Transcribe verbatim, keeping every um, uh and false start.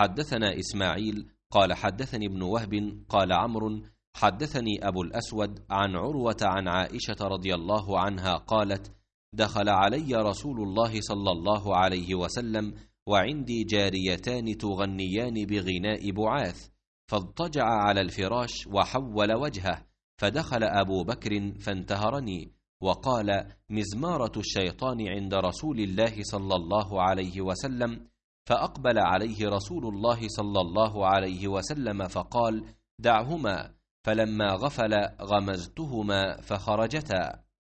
حدثنا إسماعيل قال حدثني ابن وهب قال عمرو حدثني أبو الأسود عن عروة عن عائشة رضي الله عنها قالت: دخل علي رسول الله صلى الله عليه وسلم وعندي جاريتان تغنيان بغناء بعاث، فاضطجع على الفراش وحول وجهه، فدخل أبو بكر فانتهرني وقال: مزمارة الشيطان عند رسول الله صلى الله عليه وسلم. فأقبل عليه رسول الله صلى الله عليه وسلم فقال: دعهما، فلما غفل غمزتهما فخرجتا.